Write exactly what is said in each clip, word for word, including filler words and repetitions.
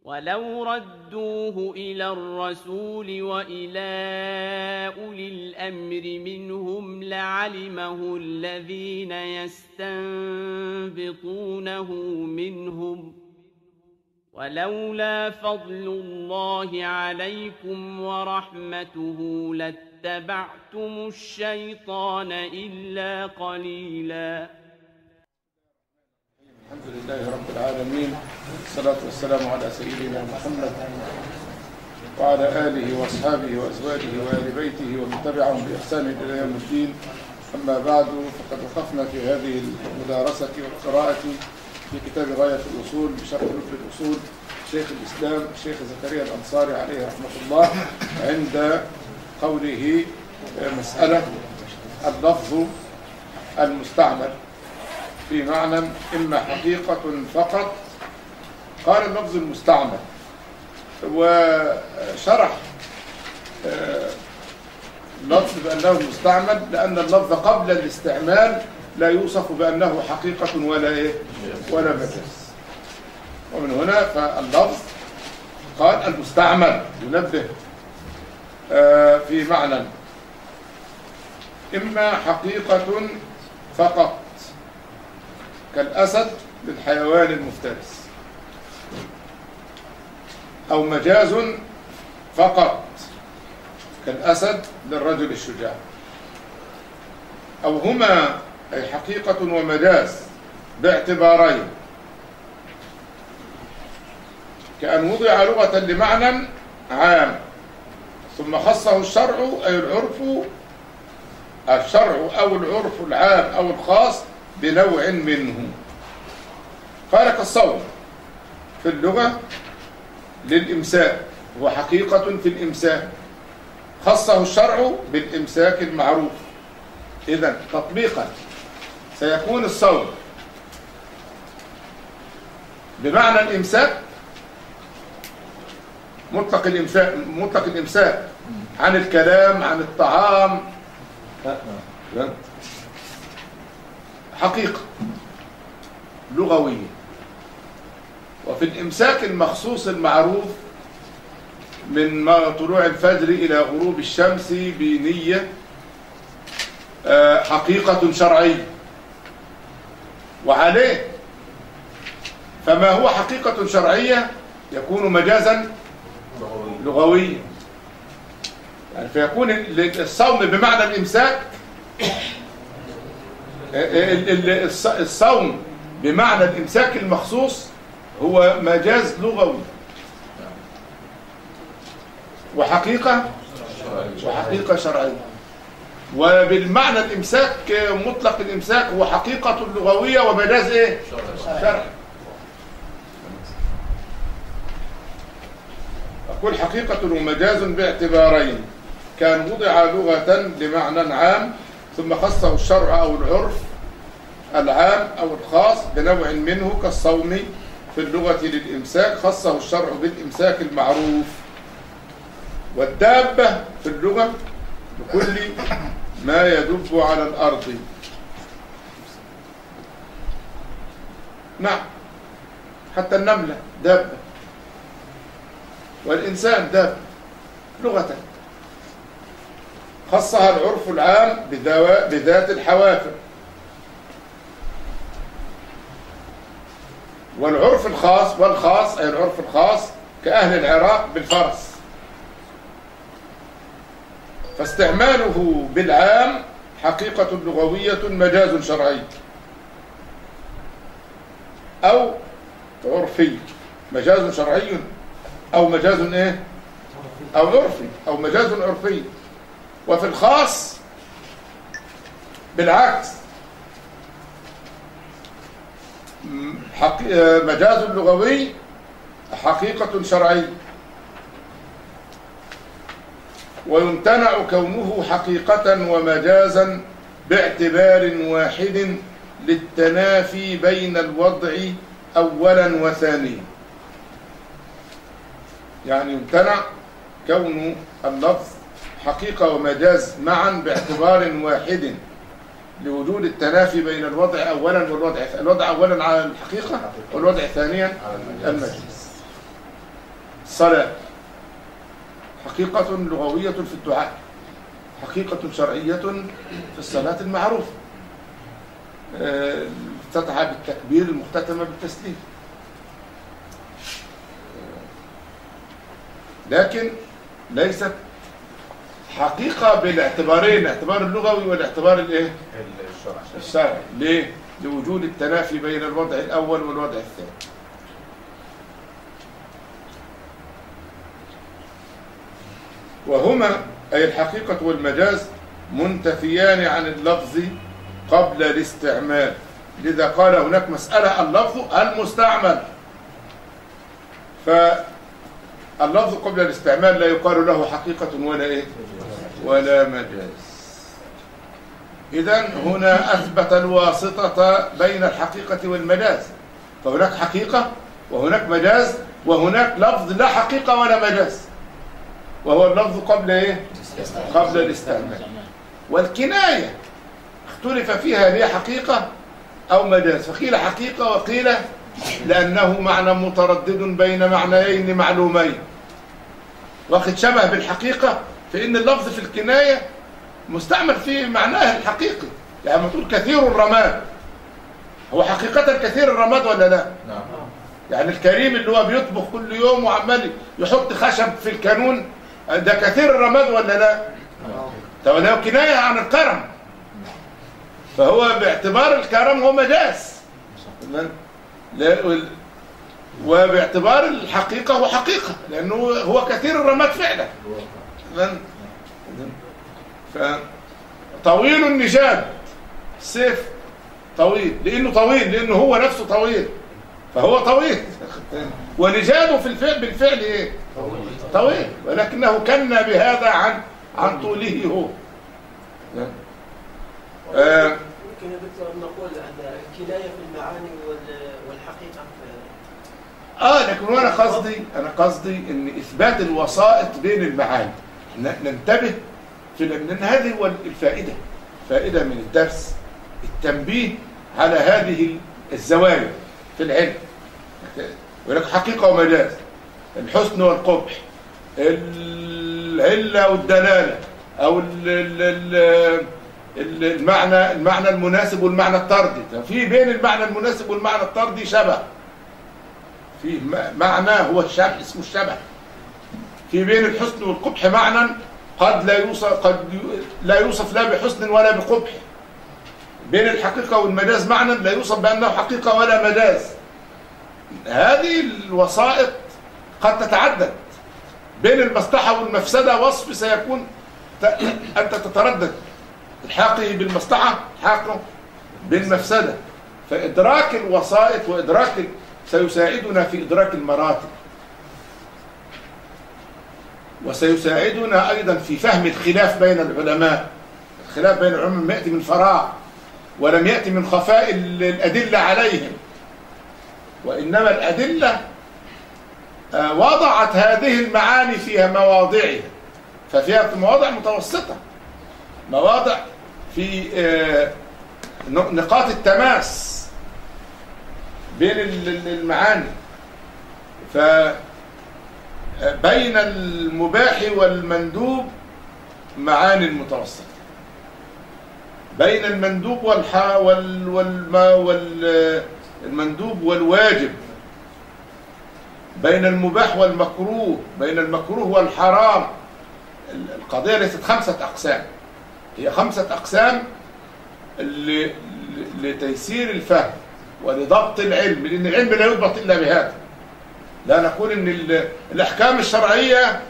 ولو ردوه إلى الرسول وإلى أولي الأمر منهم لعلمه الذين يستنبطونه منهم ولولا فضل الله عليكم ورحمته لاتبعتم الشيطان إلا قليلا. الحمد لله رب العالمين، والصلاة والسلام على سيدنا محمد وعلى آله وأصحابه وأزواجه وآل بيته ومن تبعهم بإحسان إلى يوم الدين. أما بعد، فقد وقفنا في هذه المدارسة والقراءة في كتاب غاية الأصول بشرح لب الأصول شيخ الإسلام الشيخ زكريا الأنصاري عليه رحمة الله، عند قوله مسألة اللفظ المستعمل في معنى إما حقيقة فقط. قال اللفظ المستعمل، وشرح اللفظ بأنه مستعمل لأن اللفظ قبل الاستعمال لا يوصف بأنه حقيقة ولا إيه ولا مجاز. ومن هنا فاللفظ قال المستعمل ينبه في معنى إما حقيقة فقط كالأسد للحيوان المفترس، أو مجاز فقط كالأسد للرجل الشجاع، أو هما أي حقيقة ومجاز باعتبارين، كأن وضع لغة لمعنى عام ثم خصه الشرع أي العرف الشرع أو العرف العام أو الخاص بنوع منه. قال كالصوم في اللغة للإمساك، هو حقيقة في الإمساك، خصه الشرع بالإمساك المعروف. إذن تطبيقا سيكون الصوم بمعنى الإمساك، مطلق الإمساك مطلق الإمساك عن الكلام عن الطعام، حقيقة لغوية. وفي الإمساك المخصوص المعروف من طلوع الفجر إلى غروب الشمس بنية حقيقة شرعية، وعليه فما هو حقيقة شرعية يكون مجازا لغويا، يعني فيكون الصوم بمعنى الإمساك، الصوم بمعنى الإمساك المخصوص هو مجاز لغوي وحقيقة وحقيقة شرعية. وبالمعنى الإمساك مطلق الإمساك هو حقيقة لغوية ومجاز إيه؟ شرعي. أقول حقيقة ومجاز باعتبارين، كان وضع لغة لمعنى عام ثم خصه الشرع أو العرف العام أو الخاص بنوع منه، كالصوم في اللغة للإمساك خصه الشرع بالإمساك المعروف. والدابة في اللغة بكل ما يدب على الأرض. نعم، حتى النملة دابة، والإنسان دابة لغة، خصها العرف العام بذات الحوافر، والعرف الخاص والخاص أي العرف الخاص كأهل العراق بالفرس، فاستعماله بالعام حقيقة لغوية مجاز شرعي أو عرفي، مجاز شرعي أو مجاز إيه؟ أو عرفي أو مجاز عرفي. وفي الخاص بالعكس، مجاز لغوي حقيقة شرعية، ويمتنع كونه حقيقة ومجازا باعتبار واحد للتنافي بين الوضع أولا وثانيا. يعني يمتنع كون اللفظ حقيقة ومجاز معا باعتبار واحد لوجود التنافي بين الوضع أولا والوضع الوضع أولا على الحقيقة والوضع ثانيا المجاز. الصلاة حقيقة لغوية في الدعاء، حقيقة شرعية في الصلاة المعروفة، افتتح بالتكبير المختتمة بالتسليم. لكن ليست حقيقة بالاعتبارين، الاعتبار اللغوي والاعتبار الايه؟ الشرعي. ليه؟ لوجود التنافي بين الوضع الأول والوضع الثاني. وهما أي الحقيقة والمجاز منتفيان عن اللفظ قبل الاستعمال، لذا قال هناك مسألة اللفظ المستعمل، فاللفظ قبل الاستعمال لا يقال له حقيقة ولا إيه؟ ولا مجاز. إذن هنا أثبت الواسطة بين الحقيقة والمجاز، فهناك حقيقة وهناك مجاز وهناك لفظ لا حقيقة ولا مجاز، وهو اللفظ قبل إيه؟ قبل الاستعمال. والكناية اختلف فيها هي حقيقة أو مجاز، فقيل حقيقة وقيل لأنه معنى متردد بين معنيين معلومين، واخد شبه بالحقيقة، فإن اللفظ في الكناية مستعمل في معناه الحقيقي. يعني ما تقول كثير الرماد، هو حقيقة كثير الرماد ولا لا؟ نعم. يعني الكريم اللي هو بيطبخ كل يوم وعمال يحط خشب في الكانون، ده كثير الرماد ولا لا؟ طب ده كناية عن الكرم، فهو باعتبار الكرم هو مجاز، وباعتبار الحقيقة هو حقيقة لأنه هو كثير الرماد فعلا. فطويل النجاد، السيف طويل لأنه طويل، لأنه هو نفسه طويل فهو طويل، ونجاده في الفعل بالفعل ايه؟ طويل، ولكنه كنا بهذا عن عن طوله هو. آه ممكن يا دكتور نقول أن الكناية في المعاني والحقيقة في... اه لكن وانا قصدي انا قصدي ان اثبات الوسائط بين المعاني ننتبه في، لان هذه هو الفائده، فائده من الدرس التنبيه على هذه الزوايا في العلم. ولك حقيقه ومجاز، الحسن والقبح، العله والدلاله، او المعنى المعنى المناسب والمعنى الطردي. في بين المعنى المناسب والمعنى الطردي شبه، في معنى هو الشبه اسمه الشبه. في بين الحسن والقبح معنى قد لا يوصف قد لا يوصف لا بحسن ولا بقبح. بين الحقيقة والمجاز معنى لا يوصف بأنه حقيقة ولا مجاز. هذه الوسائط قد تتعدد. بين المصلحة والمفسدة وصف سيكون أنت تتردد، الحاقه بالمصلحة حاقه بالمفسدة. فإدراك الوسائط وإدراك سيساعدنا في إدراك المراتب، وسيساعدنا أيضا في فهم الخلاف بين العلماء. الخلاف بين العلماء لم يأتي من فراغ ولم يأتي من خفاء الأدلة عليهم، وإنما الأدلة وضعت هذه المعاني فيها مواضعها، ففيها في مواضع متوسطة، مواضع في نقاط التماس بين المعاني. فبين المباح والمندوب معاني متوسطة، بين المندوب والح وال والما والمندوب والواجب، بين المباح والمكروه، بين المكروه والحرام. القضية ليست خمسة أقسام، هي خمسة أقسام لتيسير الفهم ولضبط العلم، لأن العلم لا يضبط إلا بهذا. لا نقول إن الأحكام الشرعية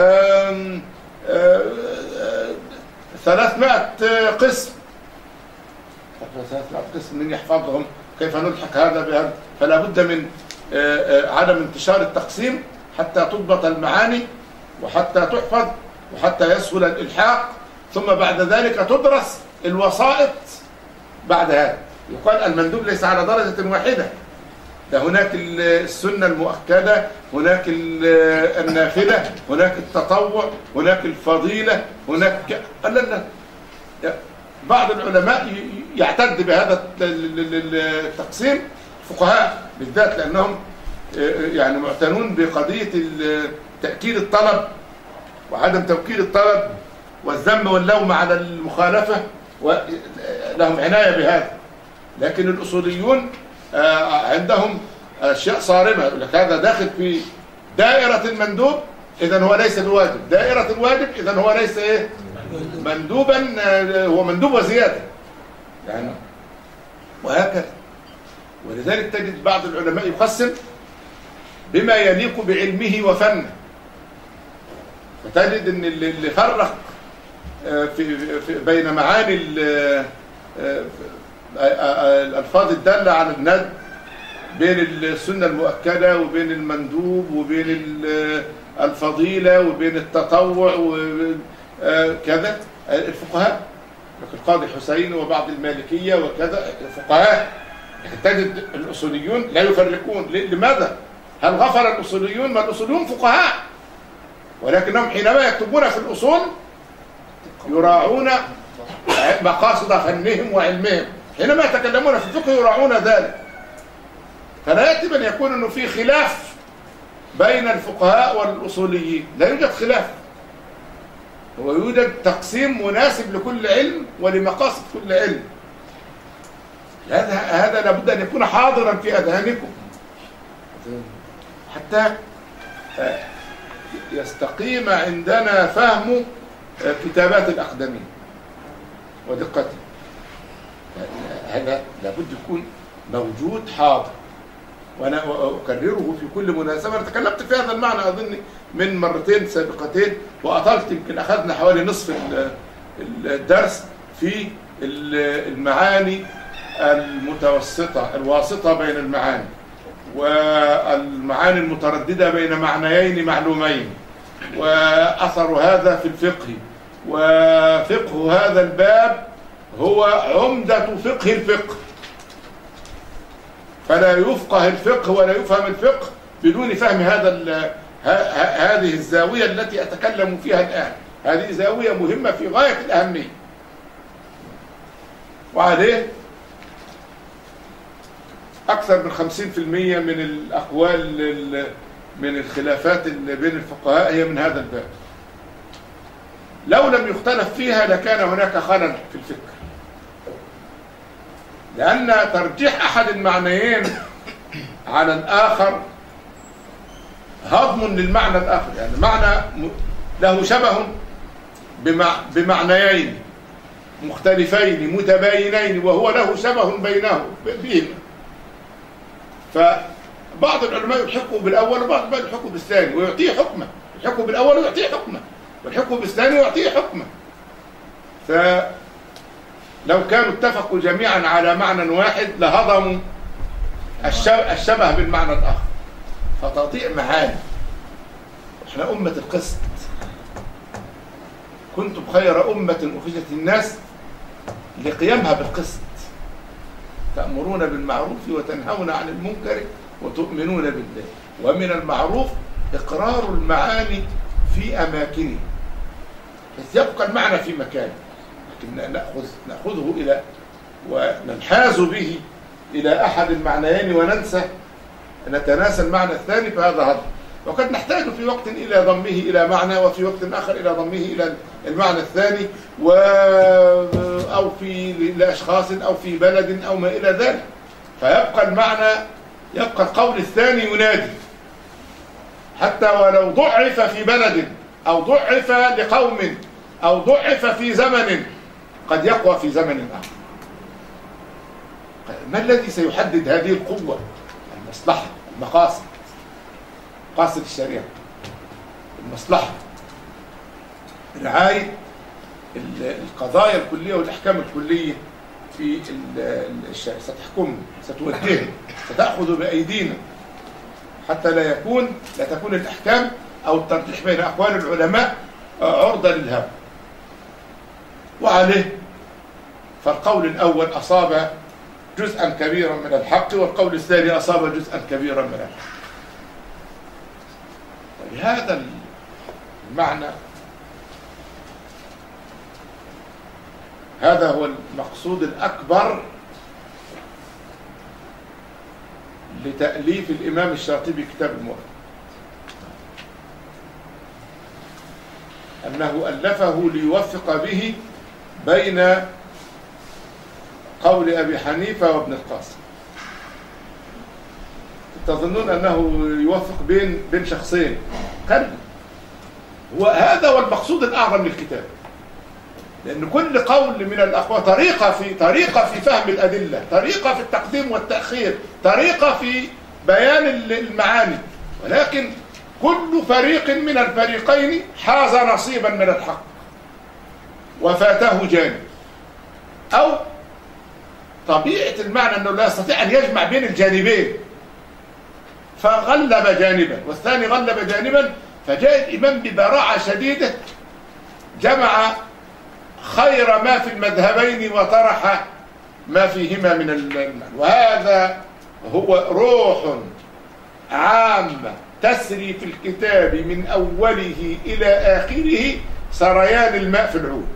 ثلاثمائة قسم، ثلاثمائة قسم من يحفظهم؟ كيف نلحق هذا بهذا؟ فلا بد من عدم انتشار التقسيم حتى تضبط المعاني وحتى تحفظ وحتى يسهل الإلحاق، ثم بعد ذلك تدرس الوسائط. بعد هذا يقال المندوب ليس على درجة واحدة، ده هناك السنة المؤكدة، هناك النافلة، هناك التطوع، هناك الفضيلة، هناك لا لا بعض العلماء يعتد بهذا التقسيم، فقهاء بالذات، لأنهم يعني معتنون بقضية تأكيد الطلب وعدم توكيد الطلب والذم واللوم على المخالفة، ولهم عناية بهذا. لكن الأصوليون عندهم أشياء صارمة، يقول لك هذا داخل في دائرة المندوب إذن هو ليس بواجب، دائرة الواجب إذن هو ليس إيه؟ مندوبا، هو مندوب وزيادة يعني، وهكذا. ولذلك تجد بعض العلماء يقسم بما يليق بعلمه وفنه، فتجد ان اللي فرق في في بين معاني الالفاظ الداله على الندب بين السنه المؤكده وبين المندوب وبين الفضيله وبين التطوع وكذا الفقهاء، القاضي حسين وبعض المالكيه وكذا فقهاء. تجد الاصوليون لا يفرقون. لماذا؟ هل غفر الاصوليون؟ ما الاصوليون فقهاء، ولكنهم حينما يكتبون في الأصول يراعون مقاصد فنهم وعلمهم، حينما يتكلمون في الفقه يراعون ذلك. فلا يأتي من يكون أنه في خلاف بين الفقهاء والأصوليين، لا يوجد خلاف، ويوجد تقسيم مناسب لكل علم ولمقاصد كل علم. هذا هذا لابد أن يكون حاضرا في أذهانكم حتى يستقيم عندنا فهم كتابات الأقدمين ودقته. هذا لابد يكون موجود حاضر، وأنا أكرره في كل مناسبة. أنا تكلمت في هذا المعنى أظن من مرتين سابقتين وأطلت، يمكن أخذنا حوالي نصف الدرس في المعاني المتوسطة الواسطة بين المعاني، والمعاني المترددة بين معنيين معلومين، وأثر هذا في الفقه، وفقه هذا الباب هو عمدة فقه الفقه، فلا يفقه الفقه ولا يفهم الفقه بدون فهم هذا هذه الزاوية التي أتكلم فيها الآن. هذه زاوية مهمة في غاية الأهمية، وعليه أكثر من خمسين في المئة من الأقوال من الخلافات اللي بين الفقهاء هي من هذا الباب. لو لم يختلف فيها لكان هناك خلل في الفكر، لأن ترجيح أحد المعنيين على الآخر هضم للمعنى الآخر، يعني معنى له شبه بمعنيين مختلفين متباينين وهو له شبه بينه بهما، فبعض العلماء يلحقوا بالأول وبعض العلماء يلحقوا بالثاني ويعطيه حكمه، يلحقوا بالأول ويعطيه حكمه، ويلحقوا بالثاني ويعطيه حكمه. فلو كانوا اتفقوا جميعا على معنى واحد لهضموا الشبه بالمعنى الآخر، فتضيع معاني. احنا أمة القسط، كنتم خير أمة أخرجت الناس لقيامها بالقسط، تأمرون بالمعروف وتنهون عن المنكر وتؤمنون بالله. ومن المعروف إقرار المعاني في أماكنه، بس يبقى المعنى في مكانه، لكن نأخذ نأخذه إلى وننحاز به إلى أحد المعنيين وننسى نتناسى المعنى الثاني، فهذا هضم. وقد نحتاج في وقت إلى ضمه إلى معنى، وفي وقت آخر إلى ضمه إلى المعنى الثاني، و... أو في لأشخاص أو في بلد أو ما إلى ذلك، فيبقى المعنى، يبقى القول الثاني ينادي، حتى ولو ضعف في بلد أو ضعف لقوم أو ضعف في زمن قد يقوى في زمن آخر. ما الذي سيحدد هذه القوة؟ المصلحة، المقاصد، مقاصد الشريعة، المصلحة، رعاية القضايا الكلية والأحكام الكلية في الشريعة، ستحكم، ستوجهنا، ستأخذ بأيدينا، حتى لا يكون لا تكون الأحكام أو الترجيح بين أقوال العلماء عرضة للهوى. وعليه فالقول الأول أصاب جزءا كبيرا من الحق، والقول الثاني أصاب جزءا كبيرا من الحق. بهذا المعنى هذا هو المقصود الأكبر لتأليف الإمام الشاطبي كتاب الموافق، أنه ألفه ليوفق به بين قول أبي حنيفة وابن القاسم. تظنون أنه يوفق بين بين شخصين؟ كلا، وهذا هو المقصود الأعظم للكتاب، لأن كل قول من الأقوال طريقة في طريقة في فهم الأدلة، طريقة في التقديم والتأخير، طريقة في بيان المعاني، ولكن كل فريق من الفريقين حاز نصيبا من الحق وفاته جانب، أو طبيعة المعنى أنه لا يستطيع أن يجمع بين الجانبين فغلب جانبا والثاني غلب جانبا، فجاء الإمام ببراعة شديدة جمع خير ما في المذهبين وطرح ما فيهما من المعنى. وهذا هو روح عامة تسري في الكتاب من أوله إلى آخره سريان الماء في العود.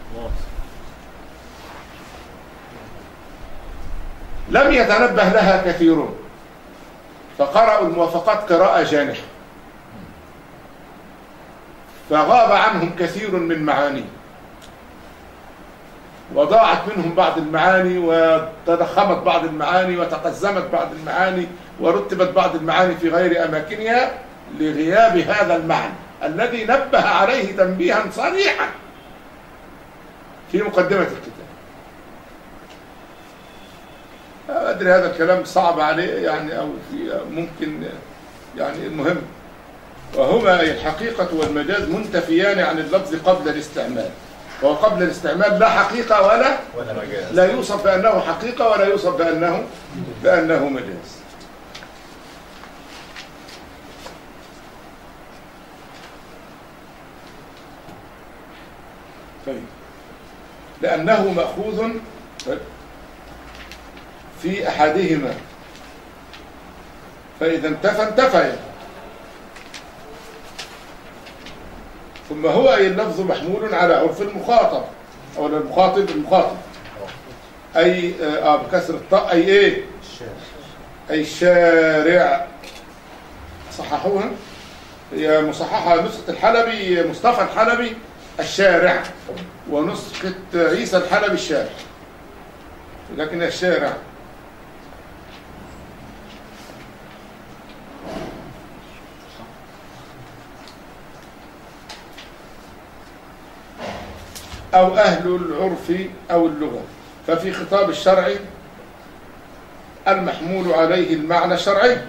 لم يتنبه لها كثيرون فقرأوا الموافقات قراءة جانحة، فغاب عنهم كثير من معانيه، وضاعت منهم بعض المعاني، وتضخمت بعض المعاني، وتقزمت بعض المعاني، ورتبت بعض المعاني في غير أماكنها لغياب هذا المعنى الذي نبه عليه تنبيها صريحا في مقدمة الكتاب. أدري هذا الكلام صعب عليه يعني، أو في ممكن يعني، المهم وهما الحقيقة والمجاز منتفيان عن اللفظ قبل الاستعمال، وهو قبل الاستعمال لا حقيقة ولا ولا مجاز، لا يوصف بأنه حقيقة ولا يوصف بأنه بأنه مجاز. طيب، لأنه مأخوذ في أحدهما فإذا انتفى انتفى، ثم هو أي اللفظ محمول على عرف المخاطب أو المخاطب المخاطب أي آه بكسر الطاء أي إيه؟ أي الشارع. صححوها، هي مصححة نسخة الحلبي مصطفى الحلبي الشارع، ونسخة عيسى الحلبي الشارع، لكن الشارع. أو أهل العرف أو اللغة. ففي خطاب الشرع المحمول عليه المعنى الشرعي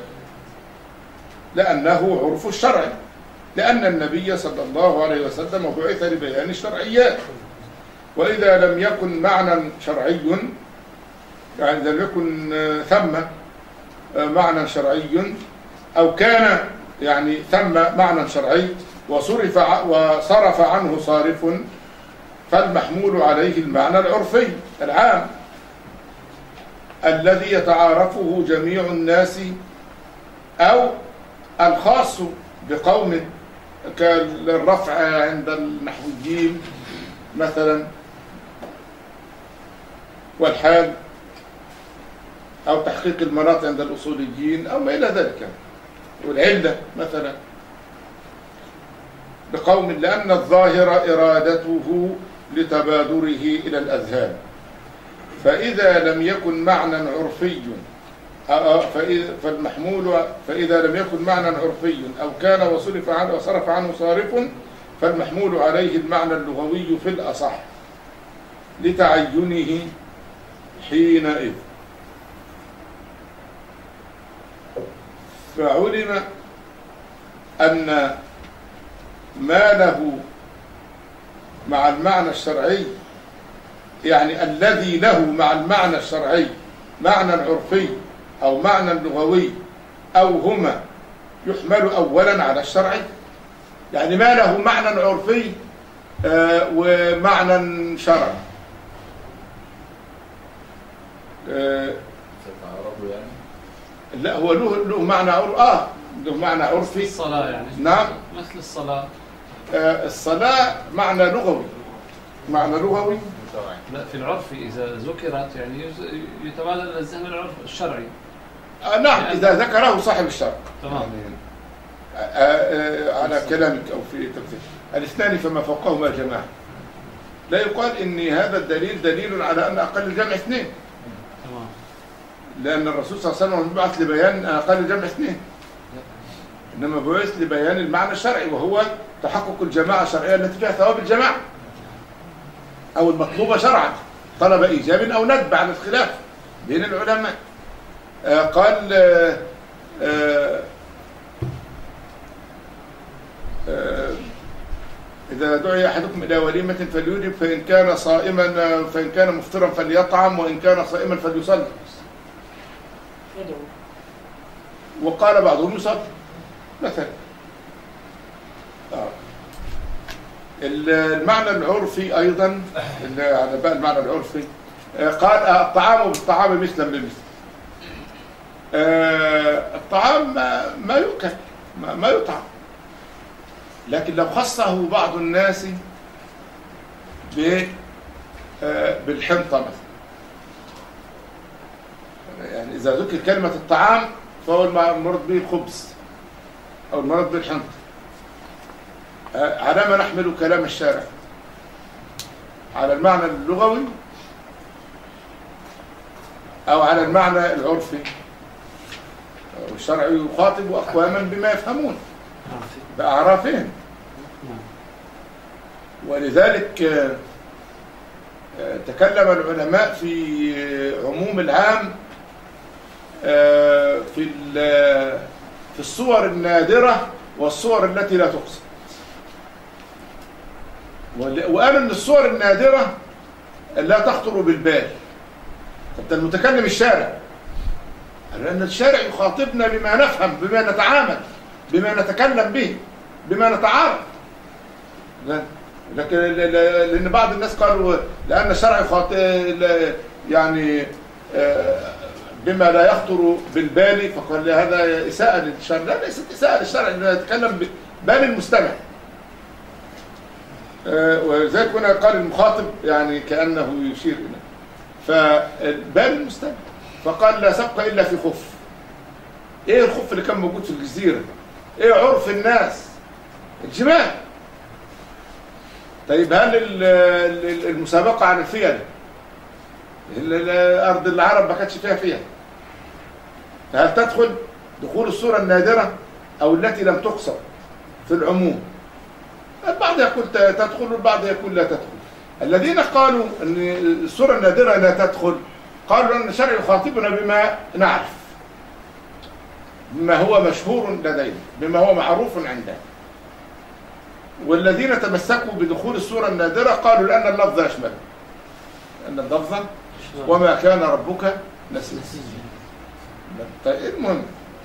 لأنه عرف الشرع، لأن النبي صلى الله عليه وسلم بعث لبيان الشرعيات. وإذا لم يكن معنى شرعي، يعني إذا لم يكن ثم معنى شرعي، أو كان يعني ثم معنى شرعي وصرف وصرف عنه صارف، فالمحمول عليه المعنى العرفي العام الذي يتعارفه جميع الناس، أو الخاص بقوم كالرفع عند النحويين مثلا، والحال، أو تحقيق المناط عند الأصوليين، أو ما إلى ذلك، والعلة مثلا بقوم، لأن الظاهر إرادته لتبادره إلى الأذهان. فإذا لم يكن معنى عرفي فالمحمول فإذا لم يكن معنى عرفي أو كان وصرف عنه وصرف عنه صارف، فالمحمول عليه المعنى اللغوي في الأصح لتعينه حينئذ. فعلم أن ما له مع المعنى الشرعي، يعني الذي له مع المعنى الشرعي معنى عرفي أو معنى لغوي أو هما، يحمل أولا على الشرعي. يعني ما له معنى عرفي آه ومعنى شرعي آه يعني. لا، هو له له معنى عرفي، اه له معنى عرفي. الصلاة يعني. نعم، مثل الصلاة. آه الصلاة معنى لغوي، معنى لغوي. لا، في العرف إذا ذكرت يعني يتبادل إلى الذهن العرف الشرعي. آه نعم إذا ذكره صاحب الشرط. تمام. آه آه على كلامك أو في تفسير الاثنان فما فوقهما جماعة. لا يقال إن هذا الدليل دليل على أن أقل الجمع اثنين. تمام. لأن الرسول صلى الله عليه وسلم بعث لبيان أقل الجمع اثنين، إنما بعث لبيان المعنى الشرعي وهو تحقق الجماعة الشرعية التي فيها ثواب الجماعة أو المطلوبة شرعا، طلب إيجاب أو ندب على الخلاف بين العلماء. آه قال آه آه آه إذا دعي أحدكم إلى وليمة فليجب، فإن كان صائما فإن كان مفطرا فليطعم، وإن كان صائما فليصلي. وقال بعضهم يصلي مثلا. آه. المعنى العرفي أيضا على بقى المعنى العرفي آه قال الطعام بالطعام مثلا بمثل. آه الطعام ما, ما يؤكل ما, ما يطعم، لكن لو خصه بعض الناس بالحنطة مثلا، يعني إذا ذكر كلمة الطعام فهو المراد به الخبز أو المراد به الحنطة. على ما نحمل كلام الشارع، على المعنى اللغوي أو على المعنى العرفي. والشرع يخاطب أقواما بما يفهمون بأعرافهم، ولذلك تكلم العلماء في عموم العام في في الصور النادرة والصور التي لا تقصد. وقال ان الصور النادرة لا تخطر بالبال. طب المتكلم الشارع، لأن الشارع يخاطبنا بما نفهم، بما نتعامل، بما نتكلم به، بما نتعارف. لكن لأن بعض الناس قالوا لأن الشرع يخاطب يعني بما لا يخطر بالبال، فقال هذا إساءة للشرع. لا، ليست إساءة للشرع، إنه يتكلم ببال المستمع. ولذلك هنا قال المخاطب يعني كأنه يشير إليه، فبال المستمع. فقال لا سبق إلا في خف. إيه الخف اللي كان موجود في الجزيرة؟ إيه عرف الناس؟ الجماع. طيب هل المسابقة عن الفيل الأرض العرب ما كانتش فيها فيها؟ فهل تدخل دخول الصورة النادرة أو التي لم تقصر في العموم؟ البعض يقول تدخل والبعض يقول لا تدخل. الذين قالوا أن الصورة النادرة لا تدخل قالوا أن الشرع يخاطبنا بما نعرف، بما هو مشهور لدينا، بما هو معروف عندنا. والذين تمسكوا بدخول الصورة النادرة قالوا لأن اللفظ يشمل، أن اللفظ وما كان ربك نسيا. المهم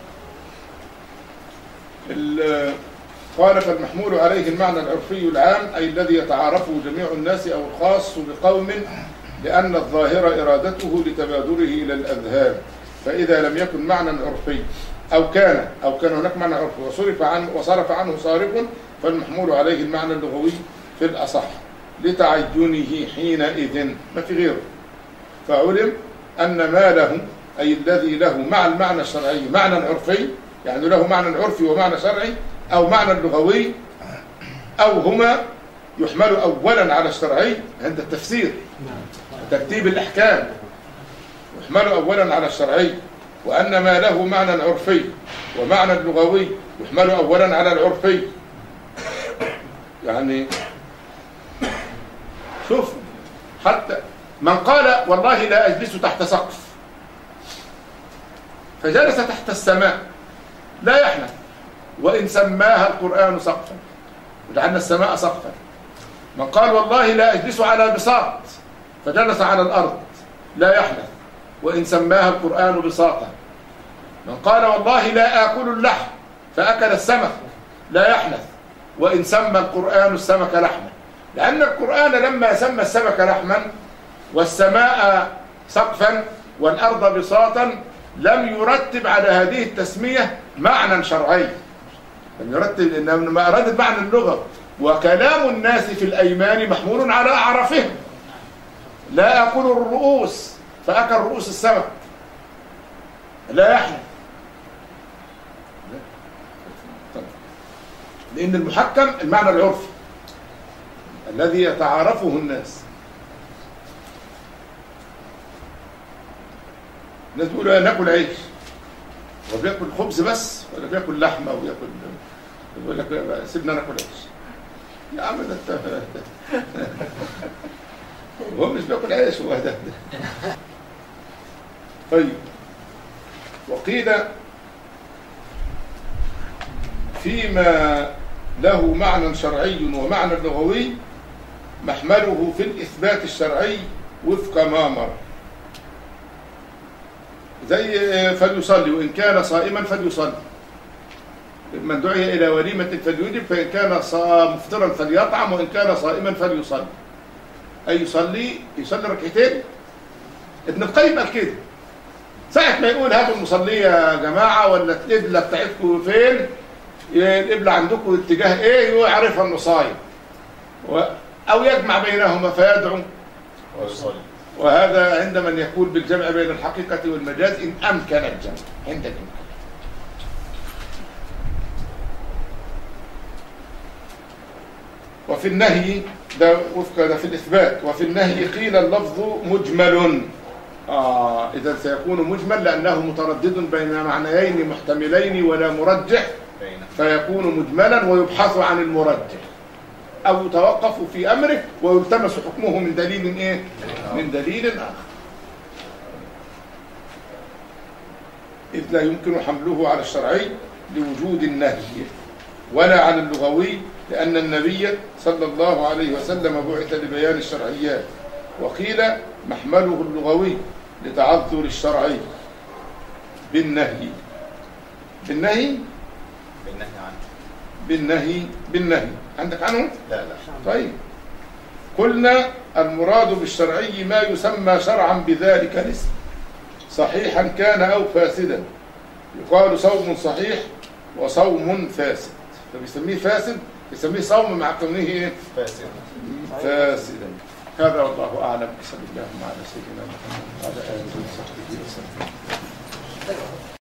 قال فالمحمول عليه المعنى العرفي العام، أي الذي يتعارفه جميع الناس أو الخاص بقوم، لأن الظاهر إرادته لتبادره إلى الأذهان. فإذا لم يكن معنى عرفي أو كان أو كان هناك معنى عرفي وصرف عنه وصرف عنه صارف، فالمحمول عليه المعنى اللغوي في الأصح لتعينه حينئذ، ما في غيره. فعلم أن ما له أي الذي له مع المعنى الشرعي معنى عرفي، يعني له معنى عرفي ومعنى شرعي أو معنى لغوي، أو هما يحمل أولا على الشرعي عند التفسير ترتيب الأحكام، يحمل أولا على الشرعي، وأن ما له معنى عرفي ومعنى لغوي يحمل أولا على العرفي. يعني شوف، حتى من قال والله لا أجلس تحت سقف فجلس تحت السماء لا يحنث، وإن سماها القرآن سقفا وجعلنا السماء سقفا. من قال والله لا أجلس على بساط فجلس على الأرض لا يحنث، وإن سماها القرآن بساطا. من قال والله لا آكل اللحم فأكل السمك لا يحنث، وإن سمى القرآن السمك لحما. لأن القرآن لما سمى السمك لحما والسماء سقفا والأرض بساطا لم يرتب على هذه التسمية معنى شرعي، لم يرتب، إنما أراد المعنى اللغة. وكلام الناس في الأيمان محمول على أعرافهم. لا أكل الرؤوس فأكل رؤوس السمك، لا يحلف. لأن المحكم المعنى العرفي الذي يتعارفه الناس. الناس بيقولوا ناكل عيش، وبياكل خبز بس ولا بياكل لحمه وياكل، يقول لك سيبنا ناكل عيش. يا عم ده انت هو مش بياكل عيش هو ده. طيب، وقيل فيما له معنى شرعي ومعنى لغوي محمله في الإثبات الشرعي وفق ما مر، زي فليصلي وإن كان صائما فليصلي، من دعي إلى وليمة فليجب، فإن كان مفطرا فليطعم وإن كان صائما فليصلي. أي يصلي يصلي ركعتين. ابن القيم قال كده ساعة ما يقول هاتوا المصلي يا جماعة ولا القبلة بتاعتكم فين؟ القبلة عندكم اتجاه ايه؟ يعرفها انه صايم، او يجمع بينهما فيدعو ويصلي. وهذا عند من يقول بالجمع بين الحقيقة والمجاز إن أمكن الجمع عند الإمكان. وفي النهي ده وفق ده في الإثبات، وفي النهي قيل اللفظ مجمل. آه إذا سيكون مجمل لأنه متردد بين معنيين محتملين ولا مرجح، فيكون مجملا ويبحث عن المرجح أو يتوقف في أمره ويلتمس حكمه من دليل إيه؟ من دليل آخر، إذ لا يمكن حمله على الشرعي لوجود النهي ولا على اللغوي، لأن النبي صلى الله عليه وسلم بعث لبيان الشرعيات. وقيل محمله اللغوي لتعذر الشرعي بالنهي. بالنهي بالنهي عنه. بالنهي بالنهي عندك عنه؟ لا لا. طيب، قلنا المراد بالشرعي ما يسمى شرعا بذلك الاسم صحيحا كان أو فاسدا. يقال صوم صحيح وصوم فاسد، فبيسميه فاسد، يسميه صوم مع كونه ايه؟ فاسد. فاسدا. هذا والله أعلم. صلى الله على سيدنا محمد وعلى آله وصحبه وسلم.